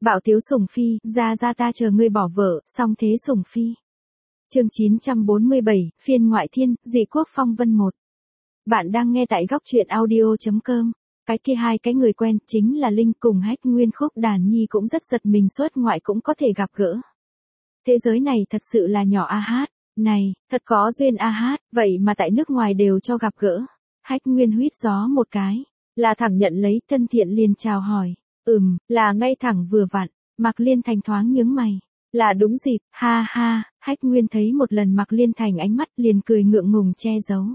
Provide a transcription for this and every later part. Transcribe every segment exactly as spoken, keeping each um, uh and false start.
Bạo tiếu sủng phi, ra ra ta chờ ngươi bỏ vợ, song thế sủng phi. Chương chín trăm bốn mươi bảy, phiên ngoại thiên, dị quốc phong vân một. Bạn đang nghe tại góc truyện audio chấm com. Cái kia hai cái người quen chính là Linh cùng Hách Nguyên. Khúc Đàn Nhi cũng rất giật mình, xuất ngoại cũng có thể gặp gỡ. Thế giới này thật sự là nhỏ a hát, này, thật có duyên a hát, vậy mà tại nước ngoài đều cho gặp gỡ. Hách Nguyên huýt gió một cái, là thẳng nhận lấy, thân thiện liền chào hỏi. Ừm, là ngay thẳng vừa vặn. Mạc Liên Thành thoáng nhướng mày. Là đúng dịp, ha ha. Hách Nguyên thấy một lần Mạc Liên Thành ánh mắt liền cười ngượng ngùng che giấu.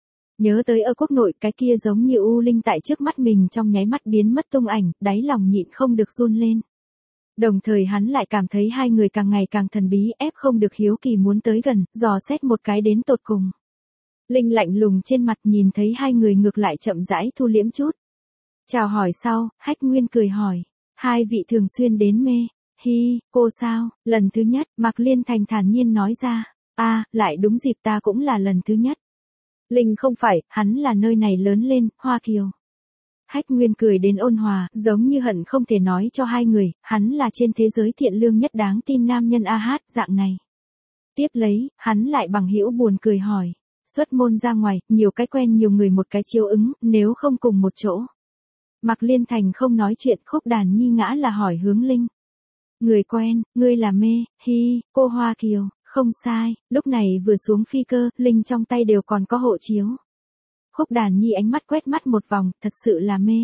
Nhớ tới ở quốc nội cái kia giống như u linh tại trước mắt mình trong nháy mắt biến mất tung ảnh, đáy lòng nhịn không được run lên. Đồng thời hắn lại cảm thấy hai người càng ngày càng thần bí, ép không được hiếu kỳ muốn tới gần, dò xét một cái đến tột cùng. Linh lạnh lùng trên mặt, nhìn thấy hai người ngược lại chậm rãi thu liễm chút. Chào hỏi sau, Hách Nguyên cười hỏi. Hai vị thường xuyên đến mê. Hi, cô sao? Lần thứ nhất, Mạc Liên Thành thản nhiên nói ra. A, à, lại đúng dịp, ta cũng là lần thứ nhất. Linh không phải, hắn là nơi này lớn lên, Hoa Kiều. Hách Nguyên cười đến ôn hòa, giống như hận không thể nói cho hai người, hắn là trên thế giới thiện lương nhất đáng tin nam nhân a hát dạng này. Tiếp lấy, hắn lại bằng hữu buồn cười hỏi. Xuất môn ra ngoài, nhiều cái quen nhiều người một cái chiếu ứng, nếu không cùng một chỗ. Mạc Liên Thành không nói chuyện, Khúc Đàn Nhi ngã là hỏi hướng Linh. Người quen, ngươi là mê, hi, cô Hoa Kiều, không sai. Lúc này vừa xuống phi cơ, Linh trong tay đều còn có hộ chiếu. Khúc Đàn Nhi ánh mắt quét mắt một vòng, thật sự là mê.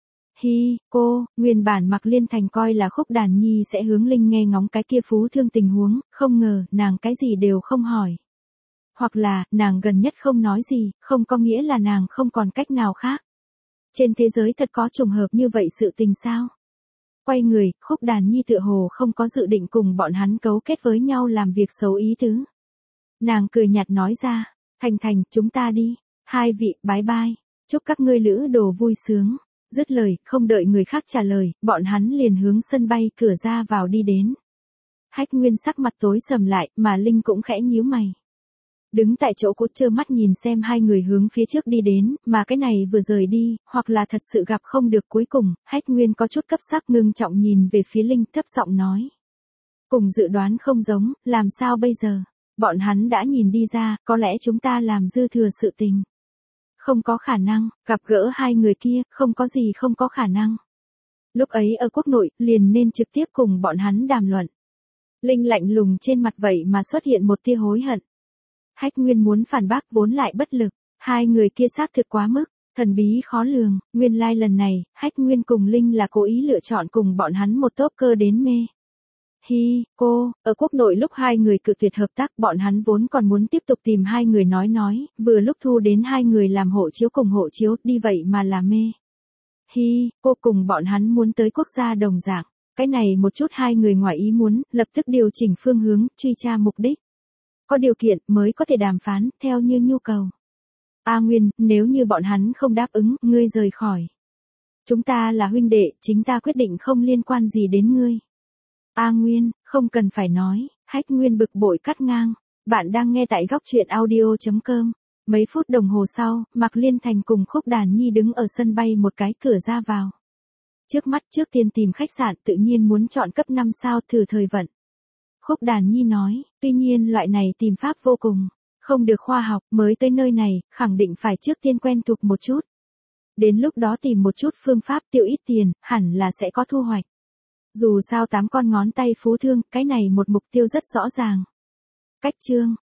Hi, cô, nguyên bản Mạc Liên Thành coi là Khúc Đàn Nhi sẽ hướng Linh nghe ngóng cái kia phú thương tình huống, không ngờ, nàng cái gì đều không hỏi. Hoặc là, nàng gần nhất không nói gì, không có nghĩa là nàng không còn cách nào khác. Trên thế giới thật có trùng hợp như vậy sự tình sao? Quay người, Khúc Đàn Nhi tựa hồ không có dự định cùng bọn hắn cấu kết với nhau làm việc xấu ý tứ. Nàng cười nhạt nói ra, Thành Thành, chúng ta đi. Hai vị, bái bai. Chúc các ngươi lữ đồ vui sướng. Dứt lời, không đợi người khác trả lời, bọn hắn liền hướng sân bay cửa ra vào đi đến. Hách Nguyên sắc mặt tối sầm lại, mà Linh cũng khẽ nhíu mày. Đứng tại chỗ cốt trơ mắt nhìn xem hai người hướng phía trước đi đến, mà cái này vừa rời đi, hoặc là thật sự gặp không được cuối cùng, Hách Nguyên có chút cấp sắc ngưng trọng nhìn về phía Linh, thấp giọng nói. Cùng dự đoán không giống, làm sao bây giờ? Bọn hắn đã nhìn đi ra, có lẽ chúng ta làm dư thừa sự tình. Không có khả năng, gặp gỡ hai người kia, không có gì không có khả năng. Lúc ấy ở quốc nội, liền nên trực tiếp cùng bọn hắn đàm luận. Linh lạnh lùng trên mặt vậy mà xuất hiện một tia hối hận. Hách Nguyên muốn phản bác vốn lại bất lực, hai người kia xác thực quá mức, thần bí khó lường, nguyên lai lần này, Hách Nguyên cùng Linh là cố ý lựa chọn cùng bọn hắn một top cơ đến mê. Hi, cô, ở quốc nội lúc hai người cự tuyệt hợp tác, bọn hắn vốn còn muốn tiếp tục tìm hai người nói nói, vừa lúc thu đến hai người làm hộ chiếu cùng hộ chiếu, đi vậy mà là mê. Hi, cô cùng bọn hắn muốn tới quốc gia đồng dạng, cái này một chút hai người ngoài ý muốn, lập tức điều chỉnh phương hướng, truy tra mục đích. Có điều kiện mới có thể đàm phán, theo như nhu cầu. A Nguyên, nếu như bọn hắn không đáp ứng, ngươi rời khỏi. Chúng ta là huynh đệ, chính ta quyết định không liên quan gì đến ngươi. A Nguyên, không cần phải nói, Hách Nguyên bực bội cắt ngang. Bạn đang nghe tại góc truyện audio chấm com. Mấy phút đồng hồ sau, Mạc Liên Thành cùng Khúc Đàn Nhi đứng ở sân bay một cái cửa ra vào. Trước mắt trước tiên tìm khách sạn, tự nhiên muốn chọn cấp năm sao thử thời vận. Khúc Đàn Nhi nói, tuy nhiên loại này tìm pháp vô cùng, không được khoa học, mới tới nơi này, khẳng định phải trước tiên quen thuộc một chút. Đến lúc đó tìm một chút phương pháp tiêu ít tiền, hẳn là sẽ có thu hoạch. Dù sao tám con ngón tay phú thương, cái này một mục tiêu rất rõ ràng. Cách chương,